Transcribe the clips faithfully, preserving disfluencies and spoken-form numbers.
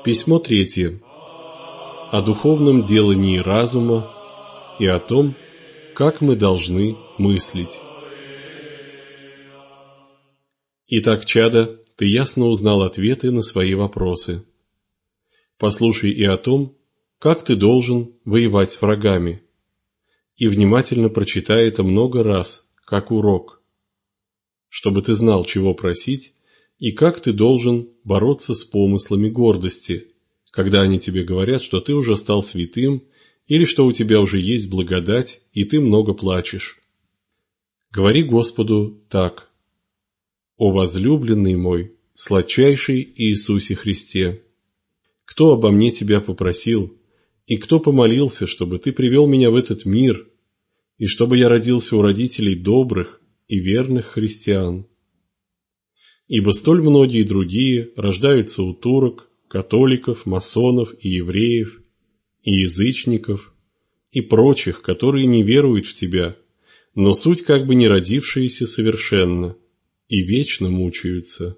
Письмо третье. О духовном делании разума и о том, как мы должны мыслить. Итак, чадо, ты ясно узнал ответы на свои вопросы. Послушай и о том, как ты должен воевать с врагами, и внимательно прочитай это много раз, как урок, чтобы ты знал, чего просить, и как ты должен бороться с помыслами гордости, когда они тебе говорят, что ты уже стал святым, или что у тебя уже есть благодать, и ты много плачешь. Говори Господу так: «О возлюбленный мой, сладчайший Иисусе Христе, кто обо мне тебя попросил, и кто помолился, чтобы ты привел меня в этот мир, и чтобы я родился у родителей добрых и верных христиан? Ибо столь многие другие рождаются у турок, католиков, масонов и евреев, и язычников, и прочих, которые не веруют в тебя, но суть как бы не родившиеся совершенно, и вечно мучаются.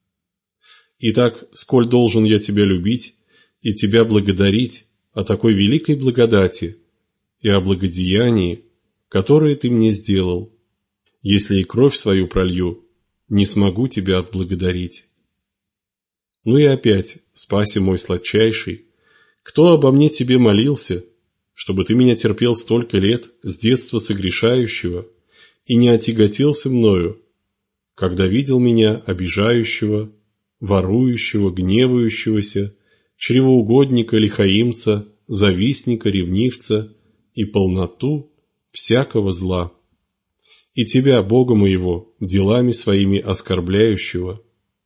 Итак, сколь должен я тебя любить и тебя благодарить о такой великой благодати и о благодеянии, которое ты мне сделал, если и кровь свою пролью, не смогу тебя отблагодарить. Ну и опять, спаси мой сладчайший, кто обо мне тебе молился, чтобы ты меня терпел столько лет с детства согрешающего и не отяготился мною, когда видел меня обижающего, ворующего, гневающегося, чревоугодника, лихаимца, завистника, ревнивца и полноту всякого зла, и тебя, Бога моего, делами своими оскорбляющего.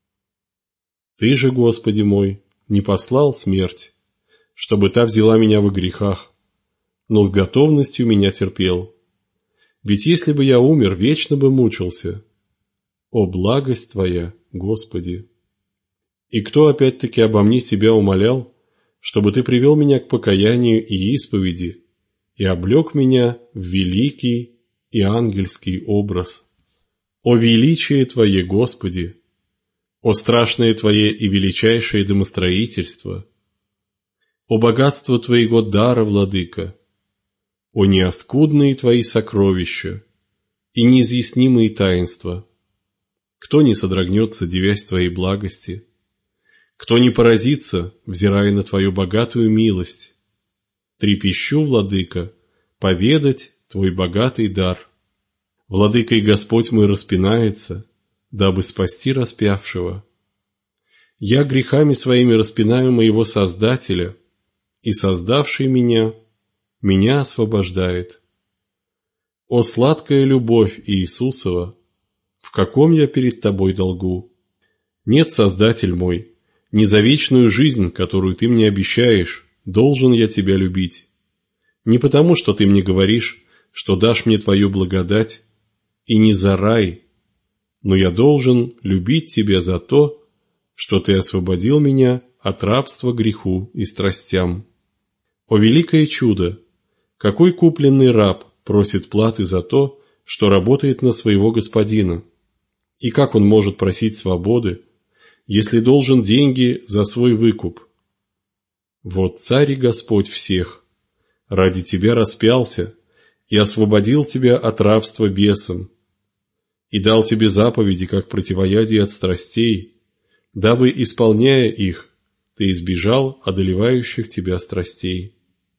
Ты же, Господи мой, не послал смерть, чтобы та взяла меня во грехах, но с готовностью меня терпел. Ведь если бы я умер, вечно бы мучился. О благость Твоя, Господи! И кто опять-таки обо мне Тебя умолял, чтобы Ты привел меня к покаянию и исповеди и облек меня в великий и ангельский образ? О величие Твое, Господи! О страшное Твое и величайшее домостроительство! О богатство Твоего дара, Владыка! О неоскудные Твои сокровища и неизъяснимые таинства! Кто не содрогнется, дивясь Твоей благости? Кто не поразится, взирая на Твою богатую милость? Трепещу, Владыка, поведать Твой богатый дар. Владыка и Господь мой распинается, дабы спасти распявшего. Я грехами своими распинаю моего Создателя, и создавший меня, меня освобождает. О сладкая любовь Иисусова, в каком я перед Тобой долгу! Нет, Создатель мой, не за вечную жизнь, которую Ты мне обещаешь, должен я Тебя любить. Не потому, что Ты мне говоришь, что дашь мне Твою благодать, и не за рай, но я должен любить Тебя за то, что Ты освободил меня от рабства греху и страстям. О великое чудо! Какой купленный раб просит платы за то, что работает на своего господина? И как он может просить свободы, если должен деньги за свой выкуп? Вот Царь и Господь всех ради Тебя распялся и освободил Тебя от рабства бесам, и дал Тебе заповеди, как противоядие от страстей, дабы, исполняя их, Ты избежал одолевающих Тебя страстей.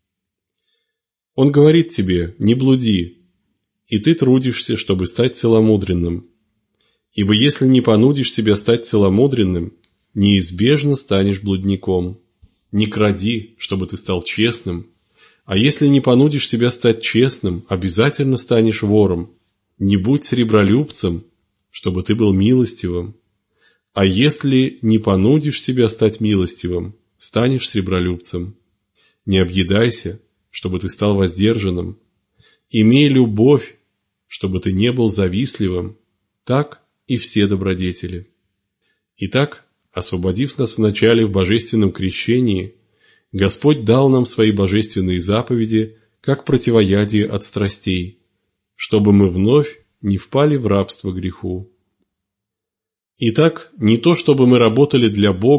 Он говорит Тебе: не блуди, и Ты трудишься, чтобы стать целомудренным. Ибо если не понудишь себя стать целомудренным, неизбежно станешь блудником. Не кради, чтобы ты стал честным, а если не понудишь себя стать честным, обязательно станешь вором. Не будь сребролюбцем, чтобы ты был милостивым, а если не понудишь себя стать милостивым, станешь сребролюбцем. Не объедайся, чтобы ты стал воздержанным. Имей любовь, чтобы ты не был завистливым. Так и все добродетели. Итак, освободив нас вначале в божественном крещении, Господь дал нам свои божественные заповеди как противоядие от страстей, чтобы мы вновь не впали в рабство греху. Итак, не то, чтобы мы работали для Бога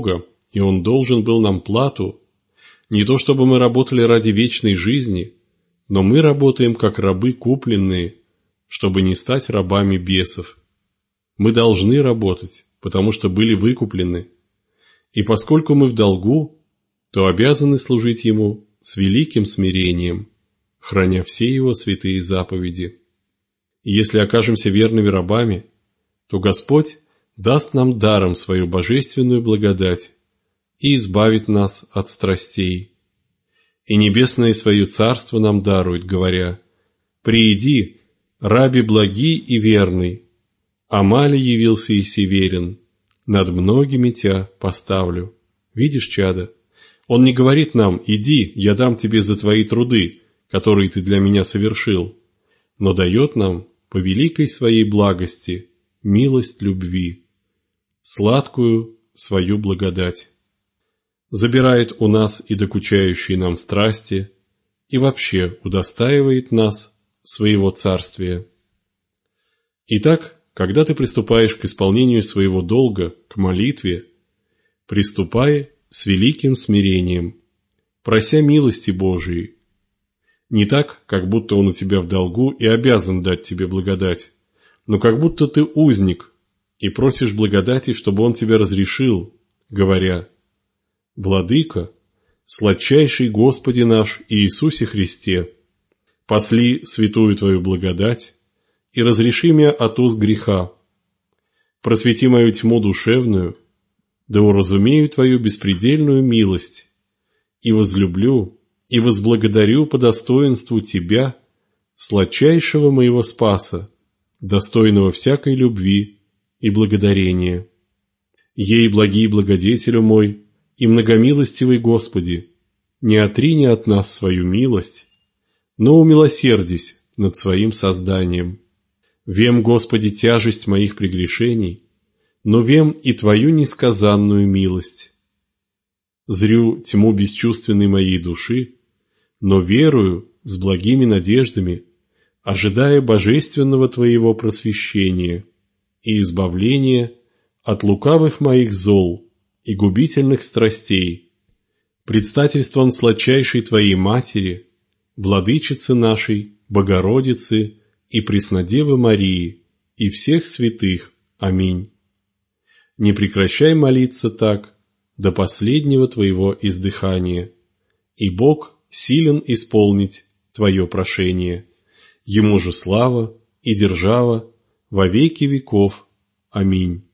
и Он должен был нам плату, не то чтобы мы работали ради вечной жизни, но мы работаем как рабы купленные, чтобы не стать рабами бесов. Мы должны работать, потому что были выкуплены, и поскольку мы в долгу, то обязаны служить Ему с великим смирением, храня все Его святые заповеди. И если окажемся верными рабами, то Господь даст нам даром свою божественную благодать и избавит нас от страстей. И небесное свое царство нам дарует, говоря: «Прииди, раби благий и верный, Амале явился и северен, над многими тя поставлю». Видишь, чадо, Он не говорит нам: «Иди, я дам тебе за твои труды, которые ты для меня совершил», но дает нам по великой своей благости милость любви, сладкую свою благодать. Забирает у нас и докучающие нам страсти, и вообще удостаивает нас своего царствия. Итак, когда ты приступаешь к исполнению своего долга, к молитве, приступай с великим смирением, прося милости Божией. Не так, как будто Он у тебя в долгу и обязан дать тебе благодать, но как будто ты узник и просишь благодати, чтобы Он тебя разрешил, говоря: «Владыка, сладчайший Господи наш Иисусе Христе, посли святую Твою благодать и разреши меня от уз греха, просвети мою тьму душевную, да уразумею Твою беспредельную милость, и возлюблю и возблагодарю по достоинству Тебя, сладчайшего моего Спаса, достойного всякой любви и благодарения. Ей, благий благодетелю мой и многомилостивый Господи, не отрини от нас свою милость, но умилосердись над своим созданием. Вем, Господи, тяжесть моих прегрешений, но вем и Твою несказанную милость. Зрю тьму бесчувственной моей души, но верую с благими надеждами, ожидая божественного Твоего просвещения и избавления от лукавых моих зол и губительных страстей, предстательством сладчайшей Твоей Матери, Владычицы нашей, Богородицы и Преснодевы Марии и всех святых. Аминь. Не прекращай молиться так до последнего твоего издыхания, и Бог силен исполнить твое прошение. Ему же слава и держава во веки веков. Аминь.